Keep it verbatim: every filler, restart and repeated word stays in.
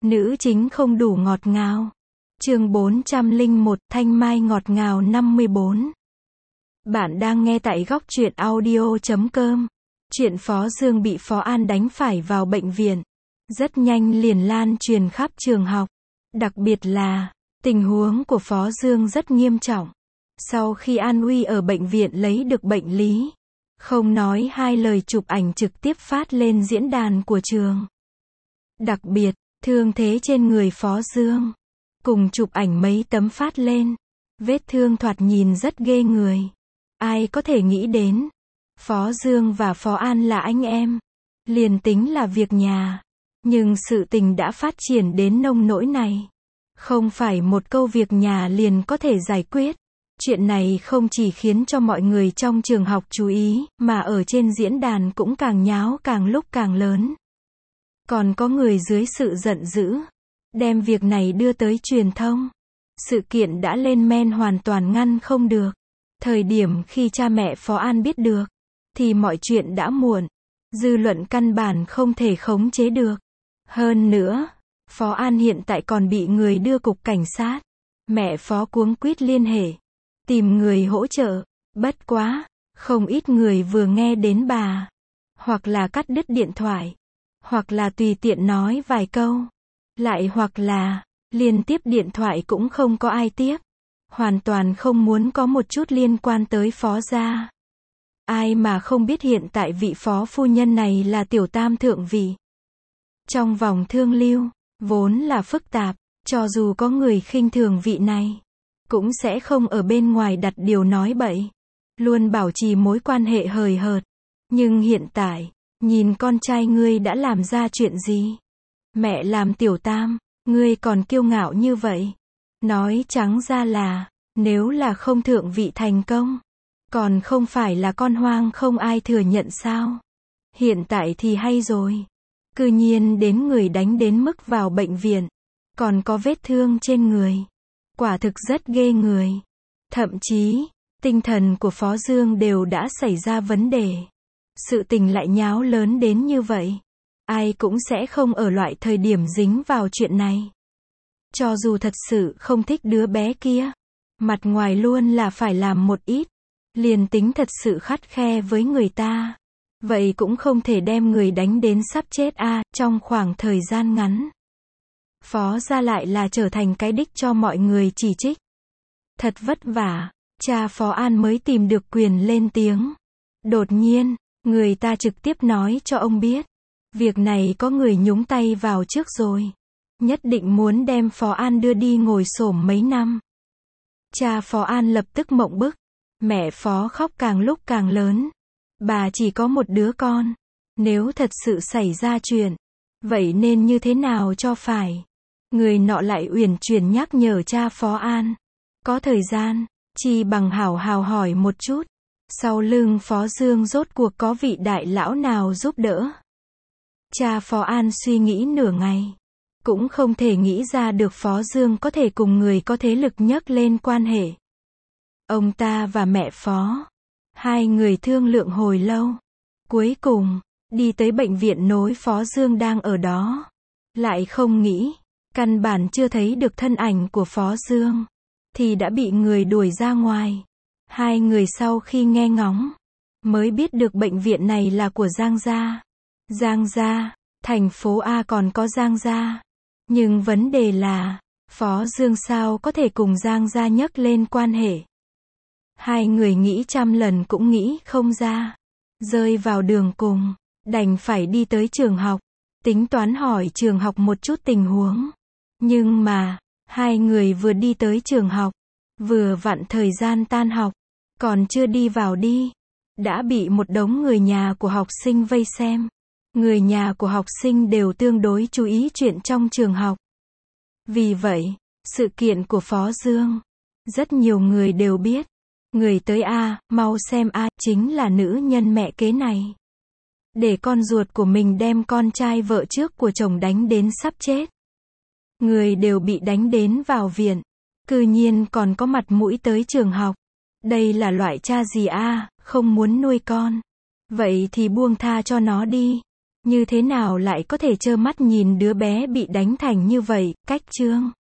Nữ chính không đủ ngọt ngào. Chương bốn trăm lẻ một, Thanh Mai ngọt ngào năm mươi bốn. Bạn đang nghe tại góc truyện audio chấm com. Chuyện Phó Dương bị Phó An đánh phải vào bệnh viện. Rất nhanh liền lan truyền khắp trường học. Đặc biệt là, tình huống của Phó Dương rất nghiêm trọng. Sau khi An Uy ở bệnh viện lấy được bệnh lý, không nói hai lời chụp ảnh trực tiếp phát lên diễn đàn của trường. Đặc biệt, thương thế trên người Phó Dương, cùng chụp ảnh mấy tấm phát lên. Vết thương thoạt nhìn rất ghê người. Ai có thể nghĩ đến, Phó Dương và Phó An là anh em. Liền tính là việc nhà, nhưng sự tình đã phát triển đến nông nỗi này. Không phải một câu việc nhà liền có thể giải quyết. Chuyện này không chỉ khiến cho mọi người trong trường học chú ý, mà ở trên diễn đàn cũng càng nháo càng lúc càng lớn. Còn có người dưới sự giận dữ, đem việc này đưa tới truyền thông. Sự kiện đã lên men hoàn toàn ngăn không được. Thời điểm khi cha mẹ Phó An biết được, thì mọi chuyện đã muộn. Dư luận căn bản không thể khống chế được. Hơn nữa, Phó An hiện tại còn bị người đưa cục cảnh sát. Mẹ Phó cuống quýt liên hệ, tìm người hỗ trợ. Bất quá, không ít người vừa nghe đến bà, hoặc là cắt đứt điện thoại, hoặc là tùy tiện nói vài câu, lại hoặc là, liên tiếp điện thoại cũng không có ai tiếp. Hoàn toàn không muốn có một chút liên quan tới Phó gia. Ai mà không biết hiện tại vị Phó phu nhân này là tiểu tam thượng vị. Trong vòng thương lưu, vốn là phức tạp, cho dù có người khinh thường vị này, cũng sẽ không ở bên ngoài đặt điều nói bậy, luôn bảo trì mối quan hệ hời hợt. Nhưng hiện tại, nhìn con trai ngươi đã làm ra chuyện gì? Mẹ làm tiểu tam, ngươi còn kiêu ngạo như vậy. Nói trắng ra là, nếu là không thượng vị thành công, còn không phải là con hoang không ai thừa nhận sao? Hiện tại thì hay rồi. Cư nhiên đến người đánh đến mức vào bệnh viện, còn có vết thương trên người. Quả thực rất ghê người. Thậm chí, tinh thần của Phó Dương đều đã xảy ra vấn đề. Sự tình lại nháo lớn đến như vậy. Ai cũng sẽ không ở loại thời điểm dính vào chuyện này. Cho dù thật sự không thích đứa bé kia, mặt ngoài luôn là phải làm một ít. Liền tính thật sự khắt khe với người ta, vậy cũng không thể đem người đánh đến sắp chết a. À, trong khoảng thời gian ngắn, Phó gia lại là trở thành cái đích cho mọi người chỉ trích. Thật vất vả, cha Phó An mới tìm được quyền lên tiếng. Đột nhiên, người ta trực tiếp nói cho ông biết, việc này có người nhúng tay vào trước rồi. Nhất định muốn đem Phó An đưa đi ngồi xổm mấy năm. Cha Phó An lập tức mộng bức. Mẹ Phó khóc càng lúc càng lớn. Bà chỉ có một đứa con. Nếu thật sự xảy ra chuyện, vậy nên như thế nào cho phải? Người nọ lại uyển chuyển nhắc nhở cha Phó An. Có thời gian, chi bằng hảo hào hỏi một chút. Sau lưng Phó Dương rốt cuộc có vị đại lão nào giúp đỡ? Cha Phó An suy nghĩ nửa ngày, cũng không thể nghĩ ra được Phó Dương có thể cùng người có thế lực nhấc lên quan hệ. Ông ta và mẹ Phó, hai người thương lượng hồi lâu. Cuối cùng, đi tới bệnh viện nối Phó Dương đang ở đó. Lại không nghĩ, căn bản chưa thấy được thân ảnh của Phó Dương, thì đã bị người đuổi ra ngoài. Hai người sau khi nghe ngóng, mới biết được bệnh viện này là của Giang gia. Giang gia, thành phố A còn có Giang gia. Nhưng vấn đề là, Phó Dương sao có thể cùng Giang gia nhấc lên quan hệ? Hai người nghĩ trăm lần cũng nghĩ không ra. Rơi vào đường cùng, đành phải đi tới trường học, tính toán hỏi trường học một chút tình huống. Nhưng mà, hai người vừa đi tới trường học, vừa vặn thời gian tan học, còn chưa đi vào đi, đã bị một đống người nhà của học sinh vây xem. Người nhà của học sinh đều tương đối chú ý chuyện trong trường học. Vì vậy, sự kiện của Phó Dương, rất nhiều người đều biết. Người tới a, mau xem a, chính là nữ nhân mẹ kế này. Để con ruột của mình đem con trai vợ trước của chồng đánh đến sắp chết. Người đều bị đánh đến vào viện, cư nhiên còn có mặt mũi tới trường học. Đây là loại cha gì a, không muốn nuôi con. Vậy thì buông tha cho nó đi. Như thế nào lại có thể trơ mắt nhìn đứa bé bị đánh thành như vậy, cách trương.